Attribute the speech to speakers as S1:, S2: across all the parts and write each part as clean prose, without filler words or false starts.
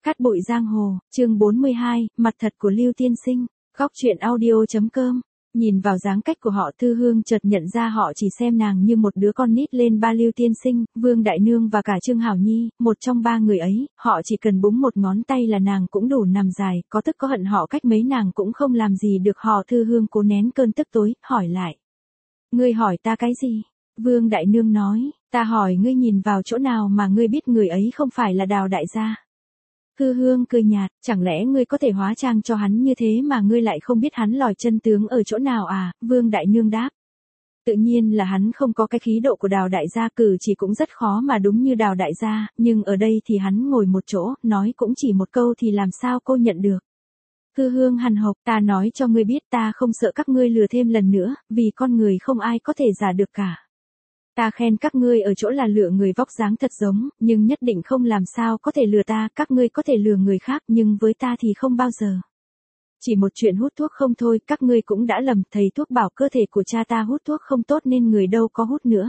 S1: Cát bụi giang hồ, chương 42, mặt thật của Lưu Tiên Sinh, góc truyện audio.com. Nhìn vào dáng cách của họ, Thư Hương chợt nhận ra họ chỉ xem nàng như một đứa con nít lên ba. Lưu Tiên Sinh, Vương Đại Nương và cả Trương Hảo Nhi, một trong ba người ấy, họ chỉ cần búng một ngón tay là nàng cũng đủ nằm dài, có tức có hận họ cách mấy nàng cũng không làm gì được họ. Thư Hương cố nén cơn tức tối, hỏi lại. Ngươi hỏi ta cái gì? Vương Đại Nương nói, ta hỏi ngươi nhìn vào chỗ nào mà ngươi biết người ấy không phải là Đào đại gia. Thư Hương cười nhạt, chẳng lẽ ngươi có thể hóa trang cho hắn như thế mà ngươi lại không biết hắn lòi chân tướng ở chỗ nào à? Vương Đại Nương đáp. Tự nhiên là hắn không có cái khí độ của Đào đại gia, cử chỉ cũng rất khó mà đúng như Đào đại gia, nhưng ở đây thì hắn ngồi một chỗ, nói cũng chỉ một câu thì làm sao cô nhận được. Thư Hương hằn học, ta nói cho ngươi biết ta không sợ các ngươi lừa thêm lần nữa, vì con người không ai có thể giả được cả. Ta khen các ngươi ở chỗ là lựa người vóc dáng thật giống, nhưng nhất định không làm sao có thể lừa ta, các ngươi có thể lừa người khác nhưng với ta thì không bao giờ. Chỉ một chuyện hút thuốc không thôi, các ngươi cũng đã lầm, thầy thuốc bảo cơ thể của cha ta hút thuốc không tốt nên người đâu có hút nữa.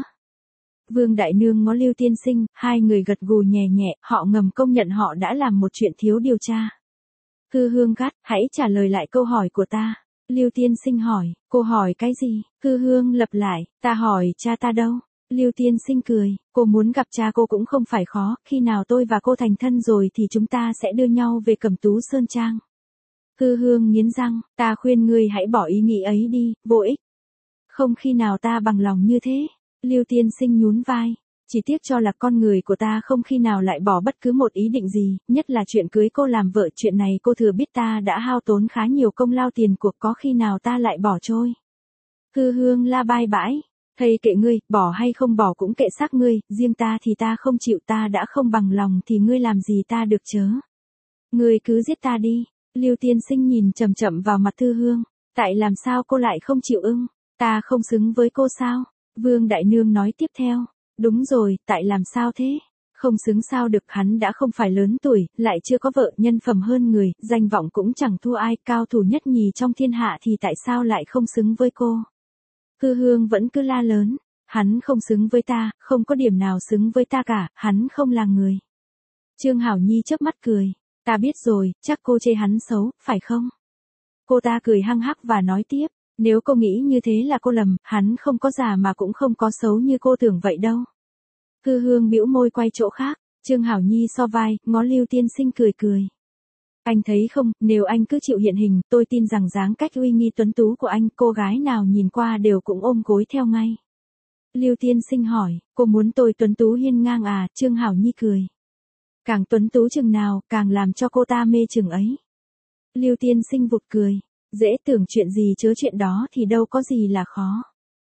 S1: Vương Đại Nương ngó Lưu Tiên Sinh, hai người gật gù nhẹ nhẹ, họ ngầm công nhận họ đã làm một chuyện thiếu điều tra. Thư Hương gắt, hãy trả lời lại câu hỏi của ta. Lưu Tiên Sinh hỏi, cô hỏi cái gì? Thư Hương lặp lại, ta hỏi cha ta đâu? Lưu Tiên Sinh cười, cô muốn gặp cha cô cũng không phải khó, khi nào tôi và cô thành thân rồi thì chúng ta sẽ đưa nhau về Cẩm Tú Sơn Trang. Thư Hương nghiến răng, ta khuyên ngươi hãy bỏ ý nghĩ ấy đi, vô ích. Không khi nào ta bằng lòng như thế. Lưu Tiên Sinh nhún vai, chỉ tiếc cho là con người của ta không khi nào lại bỏ bất cứ một ý định gì, nhất là chuyện cưới cô làm vợ, chuyện này cô thừa biết ta đã hao tốn khá nhiều công lao tiền cuộc, có khi nào ta lại bỏ trôi. Thư Hương la bai bãi. Thầy kệ ngươi, bỏ hay không bỏ cũng kệ xác ngươi, riêng ta thì ta không chịu, ta đã không bằng lòng thì ngươi làm gì ta được chớ. Ngươi cứ giết ta đi. Lưu Tiên Sinh nhìn chậm chậm vào mặt Thư Hương, tại làm sao cô lại không chịu ưng, ta không xứng với cô sao? Vương Đại Nương nói tiếp theo, đúng rồi, tại làm sao thế? Không xứng sao được, hắn đã không phải lớn tuổi, lại chưa có vợ, nhân phẩm hơn người, danh vọng cũng chẳng thua ai, cao thủ nhất nhì trong thiên hạ thì tại sao lại không xứng với cô? Thư Hương vẫn cứ la lớn, hắn không xứng với ta, không có điểm nào xứng với ta cả, hắn không là người. Trương Hảo Nhi chớp mắt cười, ta biết rồi, chắc cô chê hắn xấu, phải không? Cô ta cười hăng hắc và nói tiếp, nếu cô nghĩ như thế là cô lầm, hắn không có già mà cũng không có xấu như cô tưởng vậy đâu. Thư Hương bĩu môi quay chỗ khác, Trương Hảo Nhi so vai, ngó Lưu Tiên Sinh cười cười. Anh thấy không, nếu anh cứ chịu hiện hình, tôi tin rằng dáng cách uy nghi tuấn tú của anh, cô gái nào nhìn qua đều cũng ôm gối theo ngay. Lưu Tiên Sinh hỏi, cô muốn tôi tuấn tú hiên ngang à? Trương Hảo Nhi cười. Càng tuấn tú chừng nào, càng làm cho cô ta mê chừng ấy. Lưu Tiên Sinh vụt cười, dễ tưởng chuyện gì chớ chuyện đó thì đâu có gì là khó.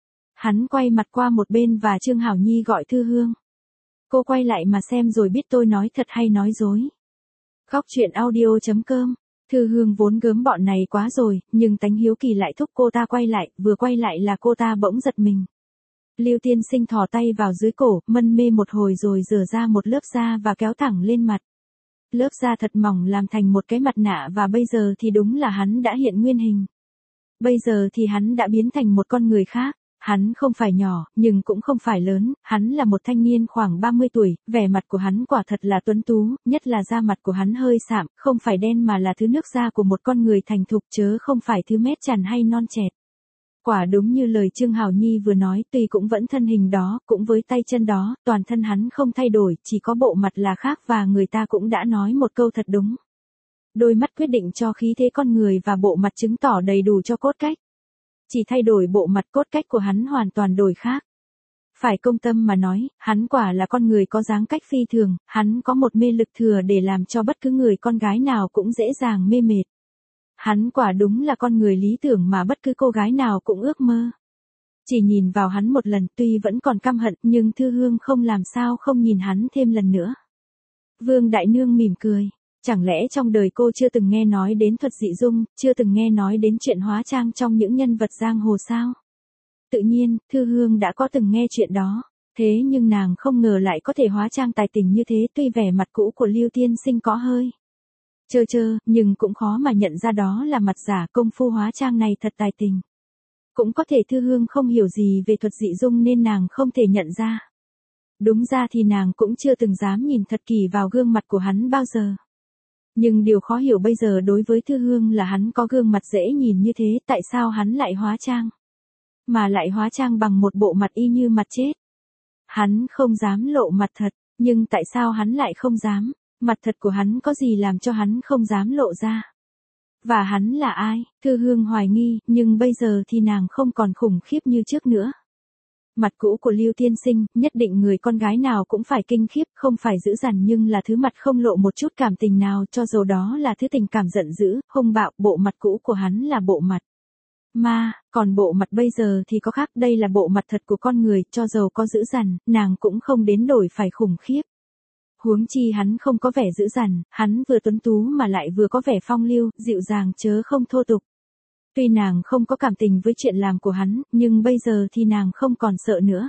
S1: Hắn quay mặt qua một bên và Trương Hảo Nhi gọi Thư Hương. Cô quay lại mà xem rồi biết tôi nói thật hay nói dối. Góc truyện audio.com. Thư Hương vốn gớm bọn này quá rồi, nhưng tánh hiếu kỳ lại thúc cô ta quay lại, vừa quay lại là cô ta bỗng giật mình. Lưu Tiên Sinh thò tay vào dưới cổ, mân mê một hồi rồi rửa ra một lớp da và kéo thẳng lên mặt. Lớp da thật mỏng làm thành một cái mặt nạ và bây giờ thì đúng là hắn đã hiện nguyên hình. Bây giờ thì hắn đã biến thành một con người khác. Hắn không phải nhỏ, nhưng cũng không phải lớn, hắn là một thanh niên khoảng 30 tuổi, vẻ mặt của hắn quả thật là tuấn tú, nhất là da mặt của hắn hơi sạm, không phải đen mà là thứ nước da của một con người thành thục chớ không phải thứ mét chàn hay non chẹt. Quả đúng như lời Trương Hảo Nhi vừa nói, tuy cũng vẫn thân hình đó, cũng với tay chân đó, toàn thân hắn không thay đổi, chỉ có bộ mặt là khác và người ta cũng đã nói một câu thật đúng. Đôi mắt quyết định cho khí thế con người và bộ mặt chứng tỏ đầy đủ cho cốt cách. Chỉ thay đổi bộ mặt, cốt cách của hắn hoàn toàn đổi khác. Phải công tâm mà nói, hắn quả là con người có dáng cách phi thường, hắn có một mê lực thừa để làm cho bất cứ người con gái nào cũng dễ dàng mê mệt. Hắn quả đúng là con người lý tưởng mà bất cứ cô gái nào cũng ước mơ. Chỉ nhìn vào hắn một lần tuy vẫn còn căm hận nhưng Thư Hương không làm sao không nhìn hắn thêm lần nữa. Vương Đại Nương mỉm cười. Chẳng lẽ trong đời cô chưa từng nghe nói đến thuật dị dung, chưa từng nghe nói đến chuyện hóa trang trong những nhân vật giang hồ sao? Tự nhiên, Thư Hương đã có từng nghe chuyện đó, thế nhưng nàng không ngờ lại có thể hóa trang tài tình như thế, tuy vẻ mặt cũ của Lưu Tiên Sinh có hơi trơ nhưng cũng khó mà nhận ra đó là mặt giả, công phu hóa trang này thật tài tình. Cũng có thể Thư Hương không hiểu gì về thuật dị dung nên nàng không thể nhận ra. Đúng ra thì nàng cũng chưa từng dám nhìn thật kỳ vào gương mặt của hắn bao giờ. Nhưng điều khó hiểu bây giờ đối với Thư Hương là hắn có gương mặt dễ nhìn như thế, tại sao hắn lại hóa trang? Mà lại hóa trang bằng một bộ mặt y như mặt chết. Hắn không dám lộ mặt thật, nhưng tại sao hắn lại không dám? Mặt thật của hắn có gì làm cho hắn không dám lộ ra? Và hắn là ai? Thư Hương hoài nghi, nhưng bây giờ thì nàng không còn khủng khiếp như trước nữa. Mặt cũ của Lưu Tiên Sinh, nhất định người con gái nào cũng phải kinh khiếp, không phải dữ dằn nhưng là thứ mặt không lộ một chút cảm tình nào, cho dầu đó là thứ tình cảm giận dữ, hung bạo, bộ mặt cũ của hắn là bộ mặt ma, còn bộ mặt bây giờ thì có khác, đây là bộ mặt thật của con người, cho dầu có dữ dằn, nàng cũng không đến đổi phải khủng khiếp. Huống chi hắn không có vẻ dữ dằn, hắn vừa tuấn tú mà lại vừa có vẻ phong lưu, dịu dàng chớ không thô tục. Tuy nàng không có cảm tình với chuyện làm của hắn, nhưng bây giờ thì nàng không còn sợ nữa.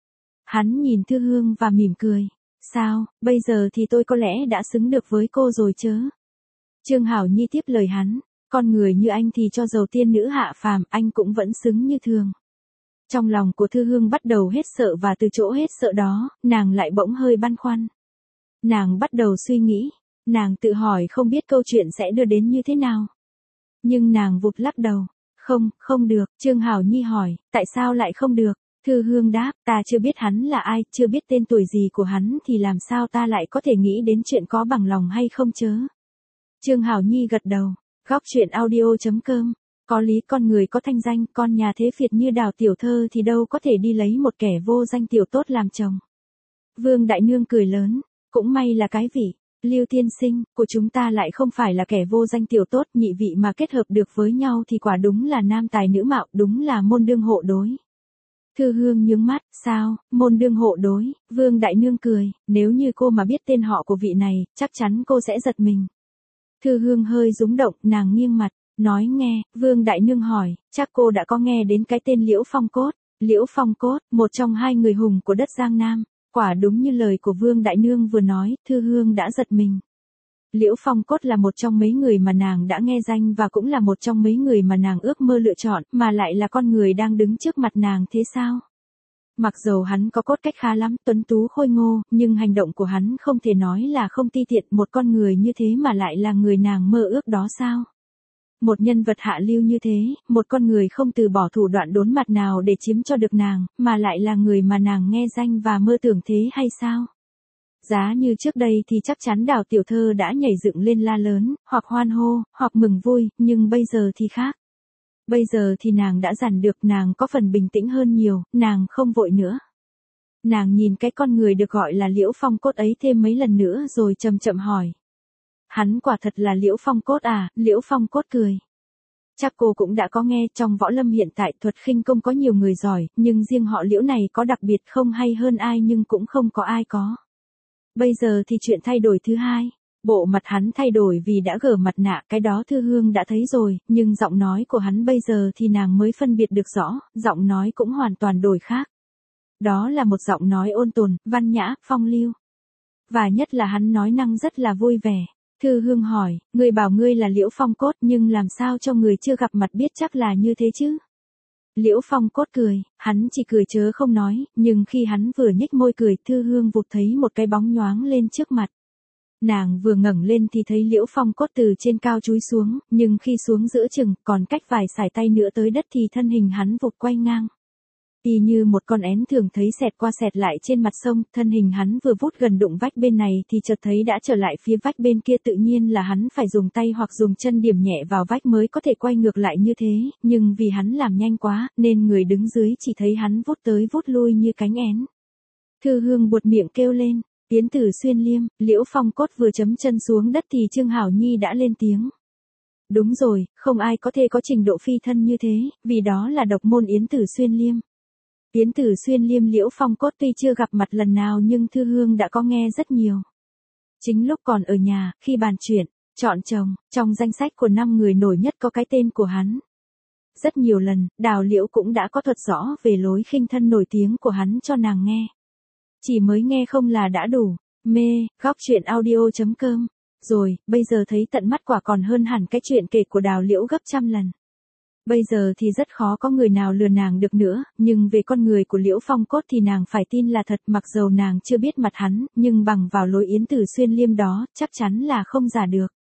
S1: Hắn nhìn Thư Hương và mỉm cười. Sao, bây giờ thì tôi có lẽ đã xứng được với cô rồi chớ? Trương Hảo Nhi tiếp lời hắn. Con người như anh thì cho dầu tiên nữ hạ phàm, anh cũng vẫn xứng như thường. Trong lòng của Thư Hương bắt đầu hết sợ và từ chỗ hết sợ đó, nàng lại bỗng hơi băn khoăn. Nàng bắt đầu suy nghĩ. Nàng tự hỏi không biết câu chuyện sẽ đưa đến như thế nào. Nhưng nàng vụt lắc đầu. Không được. Trương Hảo Nhi hỏi, tại sao lại không được? Thư Hương đáp, ta chưa biết hắn là ai, chưa biết tên tuổi gì của hắn thì làm sao ta lại có thể nghĩ đến chuyện có bằng lòng hay không chớ? Trương Hảo Nhi gật đầu. Góc truyện audio.com. Có lý, con người có thanh danh, con nhà thế Việt như Đào tiểu thơ thì đâu có thể đi lấy một kẻ vô danh tiểu tốt làm chồng. Vương Đại Nương cười lớn, cũng may là cái vị Lưu Tiên Sinh của chúng ta lại không phải là kẻ vô danh tiểu tốt, nhị vị mà kết hợp được với nhau thì quả đúng là nam tài nữ mạo, đúng là môn đương hộ đối. Thư Hương nhướng mắt, sao, môn đương hộ đối? Vương Đại Nương cười, nếu như cô mà biết tên họ của vị này, chắc chắn cô sẽ giật mình. Thư Hương hơi rúng động, nàng nghiêng mặt, nói nghe. Vương Đại Nương hỏi, chắc cô đã có nghe đến cái tên Liễu Phong Cốt. Liễu Phong Cốt, một trong hai người hùng của đất Giang Nam. Quả đúng như lời của Vương Đại Nương vừa nói, Thư Hương đã giật mình. Liễu Phong Cốt là một trong mấy người mà nàng đã nghe danh và cũng là một trong mấy người mà nàng ước mơ lựa chọn, mà lại là con người đang đứng trước mặt nàng thế sao? Mặc dầu hắn có cốt cách khá lắm, tuấn tú khôi ngô, nhưng hành động của hắn không thể nói là không ti tiện, một con người như thế mà lại là người nàng mơ ước đó sao? Một nhân vật hạ lưu như thế, một con người không từ bỏ thủ đoạn đốn mặt nào để chiếm cho được nàng, mà lại là người mà nàng nghe danh và mơ tưởng thế hay sao? Giá như trước đây thì chắc chắn Đào tiểu thơ đã nhảy dựng lên la lớn, hoặc hoan hô, hoặc mừng vui, nhưng bây giờ thì khác. Bây giờ thì nàng đã dằn được, nàng có phần bình tĩnh hơn nhiều, nàng không vội nữa. Nàng nhìn cái con người được gọi là Liễu Phong Cốt ấy thêm mấy lần nữa rồi chậm chậm hỏi. Hắn quả thật là Liễu Phong Cốt à? Liễu Phong Cốt cười. Chắc cô cũng đã có nghe, trong võ lâm hiện tại thuật khinh công có nhiều người giỏi, nhưng riêng họ Liễu này có đặc biệt không hay hơn ai nhưng cũng không có ai có. Bây giờ thì chuyện thay đổi thứ hai. Bộ mặt hắn thay đổi vì đã gỡ mặt nạ, cái đó Thư Hương đã thấy rồi, nhưng giọng nói của hắn bây giờ thì nàng mới phân biệt được rõ, giọng nói cũng hoàn toàn đổi khác. Đó là một giọng nói ôn tồn, văn nhã, phong lưu. Và nhất là hắn nói năng rất là vui vẻ. Thư Hương hỏi, người bảo ngươi là Liễu Phong Cốt nhưng làm sao cho người chưa gặp mặt biết chắc là như thế chứ? Liễu Phong Cốt cười, hắn chỉ cười chớ không nói, nhưng khi hắn vừa nhếch môi cười, Thư Hương vụt thấy một cái bóng nhoáng lên trước mặt. Nàng vừa ngẩng lên thì thấy Liễu Phong Cốt từ trên cao chúi xuống, nhưng khi xuống giữa chừng, còn cách vài sải tay nữa tới đất thì thân hình hắn vụt quay ngang. Y như một con én thường thấy xẹt qua xẹt lại trên mặt sông, thân hình hắn vừa vút gần đụng vách bên này thì chợt thấy đã trở lại phía vách bên kia, tự nhiên là hắn phải dùng tay hoặc dùng chân điểm nhẹ vào vách mới có thể quay ngược lại như thế, nhưng vì hắn làm nhanh quá, nên người đứng dưới chỉ thấy hắn vút tới vút lui như cánh én. Thư Hương buột miệng kêu lên, Yến Tử Xuyên Liêm. Liễu Phong Cốt vừa chấm chân xuống đất thì Trương Hảo Nhi đã lên tiếng. Đúng rồi, không ai có thể có trình độ phi thân như thế, vì đó là độc môn Yến Tử Xuyên Liêm. Yến Tử Xuyên Liêm Liễu Phong Cốt tuy chưa gặp mặt lần nào nhưng Thư Hương đã có nghe rất nhiều. Chính lúc còn ở nhà, khi bàn chuyện, chọn chồng, trong danh sách của 5 người nổi nhất có cái tên của hắn. Rất nhiều lần, Đào Liễu cũng đã có thuật rõ về lối khinh thân nổi tiếng của hắn cho nàng nghe. Chỉ mới nghe không là đã đủ, mê. Góc truyện audio.com. Rồi, bây giờ thấy tận mắt quả còn hơn hẳn cái chuyện kể của Đào Liễu gấp trăm lần. Bây giờ thì rất khó có người nào lừa nàng được nữa, nhưng về con người của Liễu Phong Cốt thì nàng phải tin là thật, mặc dầu nàng chưa biết mặt hắn, nhưng bằng vào lối Yến Tử Xuyên Liêm đó, chắc chắn là không giả được.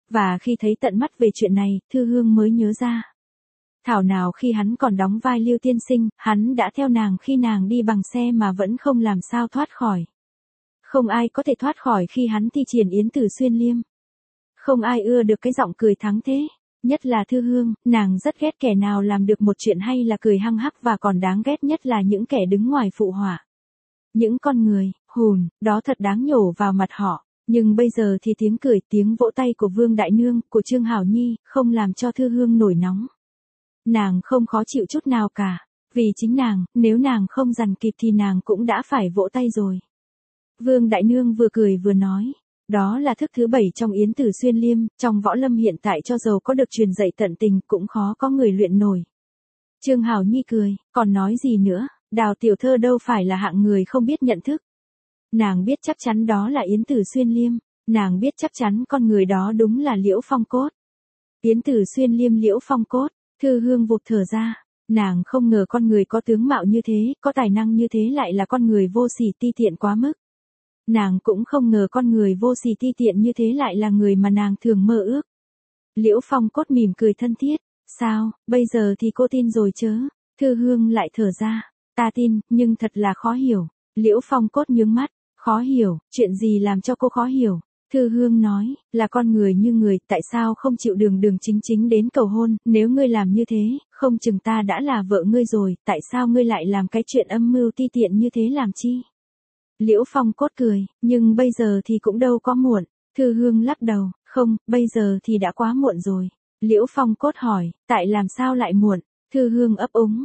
S1: Và khi thấy tận mắt về chuyện này, Thư Hương mới nhớ ra. Thảo nào khi hắn còn đóng vai Lưu Tiên Sinh, hắn đã theo nàng khi nàng đi bằng xe mà vẫn không làm sao thoát khỏi. Không ai có thể thoát khỏi khi hắn thi triển Yến Tử Xuyên Liêm. Không ai ưa được cái giọng cười thắng thế. Nhất là Thư Hương, nàng rất ghét kẻ nào làm được một chuyện hay là cười hăng hắc, và còn đáng ghét nhất là những kẻ đứng ngoài phụ họa. Những con người, hùn, đó thật đáng nhổ vào mặt họ. Nhưng bây giờ thì tiếng cười, tiếng vỗ tay của Vương Đại Nương, của Trương Hảo Nhi, không làm cho Thư Hương nổi nóng. Nàng không khó chịu chút nào cả. Vì chính nàng, nếu nàng không dằn kịp thì nàng cũng đã phải vỗ tay rồi. Vương Đại Nương vừa cười vừa nói. Đó là thức thứ 7 trong Yến Tử Xuyên Liêm, trong võ lâm hiện tại cho dầu có được truyền dạy tận tình cũng khó có người luyện nổi. Trương Hảo Nhi cười, còn nói gì nữa, Đào tiểu thơ đâu phải là hạng người không biết nhận thức. Nàng biết chắc chắn đó là Yến Tử Xuyên Liêm, nàng biết chắc chắn con người đó đúng là Liễu Phong Cốt. Yến Tử Xuyên Liêm Liễu Phong Cốt, Thư Hương vụt thở ra, nàng không ngờ con người có tướng mạo như thế, có tài năng như thế lại là con người vô sỉ ti tiện quá mức. Nàng cũng không ngờ con người vô sỉ ti tiện như thế lại là người mà nàng thường mơ ước. Liễu Phong Cốt mỉm cười thân thiết, sao, bây giờ thì cô tin rồi chớ? Thư Hương lại thở ra, ta tin, nhưng thật là khó hiểu. Liễu Phong Cốt nhướng mắt, khó hiểu, chuyện gì làm cho cô khó hiểu? Thư Hương nói, là con người như người, tại sao không chịu đường đường chính chính đến cầu hôn, nếu ngươi làm như thế, không chừng ta đã là vợ ngươi rồi, tại sao ngươi lại làm cái chuyện âm mưu ti tiện như thế làm chi? Liễu Phong Cốt cười, nhưng bây giờ thì cũng đâu có muộn. Thư Hương lắc đầu, không, bây giờ thì đã quá muộn rồi. Liễu Phong Cốt hỏi, tại làm sao lại muộn? Thư Hương ấp úng,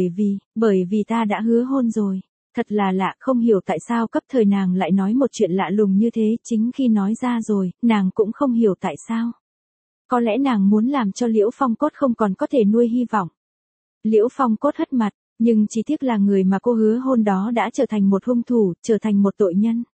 S1: bởi vì ta đã hứa hôn rồi. Thật là lạ, không hiểu tại sao cấp thời nàng lại nói một chuyện lạ lùng như thế, chính khi nói ra rồi, nàng cũng không hiểu tại sao. Có lẽ nàng muốn làm cho Liễu Phong Cốt không còn có thể nuôi hy vọng. Liễu Phong Cốt hất mặt, nhưng chỉ tiếc là người mà cô hứa hôn đó đã trở thành một hung thủ, trở thành một tội nhân.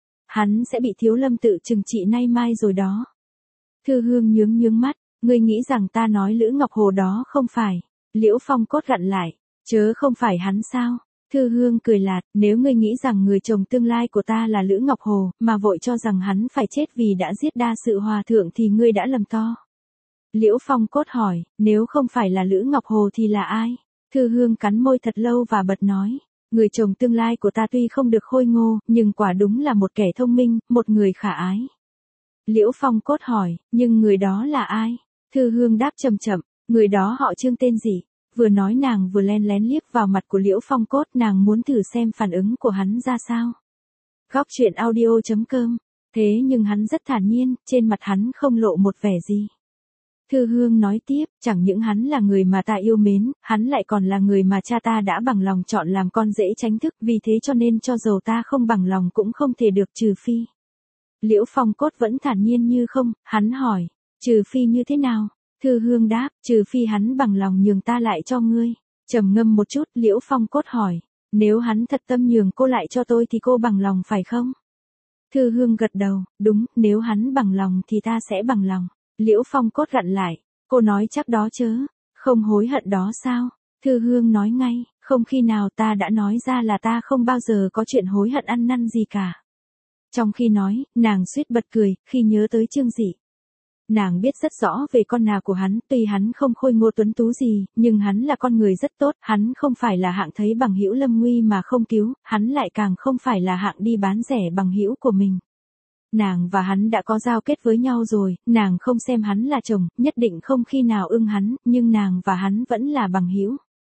S1: Hắn sẽ bị Thiếu Lâm tự trừng trị nay mai rồi đó. Thư Hương nhướng mắt, ngươi nghĩ rằng ta nói Lữ Ngọc Hồ đó không phải? Liễu Phong Cốt gặn lại, chớ không phải hắn sao? Thư Hương cười lạt, nếu ngươi nghĩ rằng người chồng tương lai của ta là Lữ Ngọc Hồ, mà vội cho rằng hắn phải chết vì đã giết đa sự hòa thượng thì ngươi đã lầm to. Liễu Phong Cốt hỏi, nếu không phải là Lữ Ngọc Hồ thì là ai? Thư Hương cắn môi thật lâu và bật nói, người chồng tương lai của ta tuy không được khôi ngô, nhưng quả đúng là một kẻ thông minh, một người khả ái. Liễu Phong Cốt hỏi, nhưng người đó là ai? Thư Hương đáp chậm chậm, người đó họ Trương tên gì? Vừa nói nàng vừa len lén liếc vào mặt của Liễu Phong Cốt, nàng muốn thử xem phản ứng của hắn ra sao. Góc truyện audio.com. Thế nhưng hắn rất thản nhiên, trên mặt hắn không lộ một vẻ gì. Thư Hương nói tiếp, chẳng những hắn là người mà ta yêu mến, hắn lại còn là người mà cha ta đã bằng lòng chọn làm con rể chính thức, vì thế cho nên cho dầu ta không bằng lòng cũng không thể được, trừ phi. Liễu Phong Cốt vẫn thản nhiên như không, hắn hỏi, trừ phi như thế nào? Thư Hương đáp, trừ phi hắn bằng lòng nhường ta lại cho ngươi. Trầm ngâm một chút, Liễu Phong Cốt hỏi, nếu hắn thật tâm nhường cô lại cho tôi thì cô bằng lòng phải không? Thư Hương gật đầu, đúng, nếu hắn bằng lòng thì ta sẽ bằng lòng. Liễu Phong Cốt gặn lại, cô nói chắc đó chớ, không hối hận đó sao? Thư Hương nói ngay, không, khi nào ta đã nói ra là ta không bao giờ có chuyện hối hận ăn năn gì cả. Trong khi nói, nàng suýt bật cười, khi nhớ tới Trương Dị. Nàng biết rất rõ về con nào của hắn, tuy hắn không khôi ngô tuấn tú gì, nhưng hắn là con người rất tốt, hắn không phải là hạng thấy bằng hữu lâm nguy mà không cứu, hắn lại càng không phải là hạng đi bán rẻ bằng hữu của mình. Nàng và hắn đã có giao kết với nhau rồi, nàng không xem hắn là chồng, nhất định không khi nào ưng hắn, nhưng nàng và hắn vẫn là bằng hữu.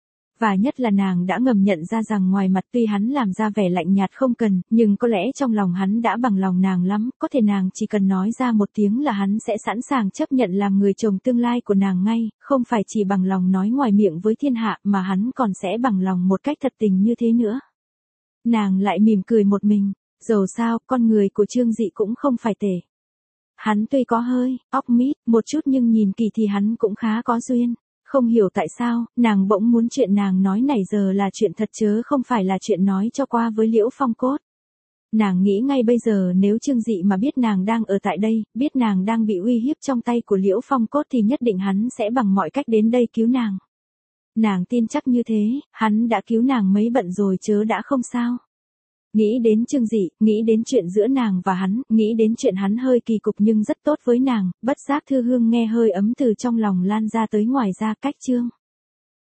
S1: Và nhất là nàng đã ngầm nhận ra rằng ngoài mặt tuy hắn làm ra vẻ lạnh nhạt không cần, nhưng có lẽ trong lòng hắn đã bằng lòng nàng lắm, có thể nàng chỉ cần nói ra một tiếng là hắn sẽ sẵn sàng chấp nhận làm người chồng tương lai của nàng ngay, không phải chỉ bằng lòng nói ngoài miệng với thiên hạ mà hắn còn sẽ bằng lòng một cách thật tình như thế nữa. Nàng lại mỉm cười một mình, dầu sao, con người của Trương Dị cũng không phải tệ. Hắn tuy có hơi, óc mít, một chút nhưng nhìn kỳ thì hắn cũng khá có duyên. Không hiểu tại sao, nàng bỗng muốn chuyện nàng nói này giờ là chuyện thật chớ không phải là chuyện nói cho qua với Liễu Phong Cốt. Nàng nghĩ ngay bây giờ nếu Trương Dị mà biết nàng đang ở tại đây, biết nàng đang bị uy hiếp trong tay của Liễu Phong Cốt thì nhất định hắn sẽ bằng mọi cách đến đây cứu nàng. Nàng tin chắc như thế, hắn đã cứu nàng mấy bận rồi chớ đã không sao. Nghĩ đến Trương Dị, nghĩ đến chuyện giữa nàng và hắn, nghĩ đến chuyện hắn hơi kỳ cục nhưng rất tốt với nàng, bất giác Thư Hương nghe hơi ấm từ trong lòng lan ra tới ngoài ra cách Trương.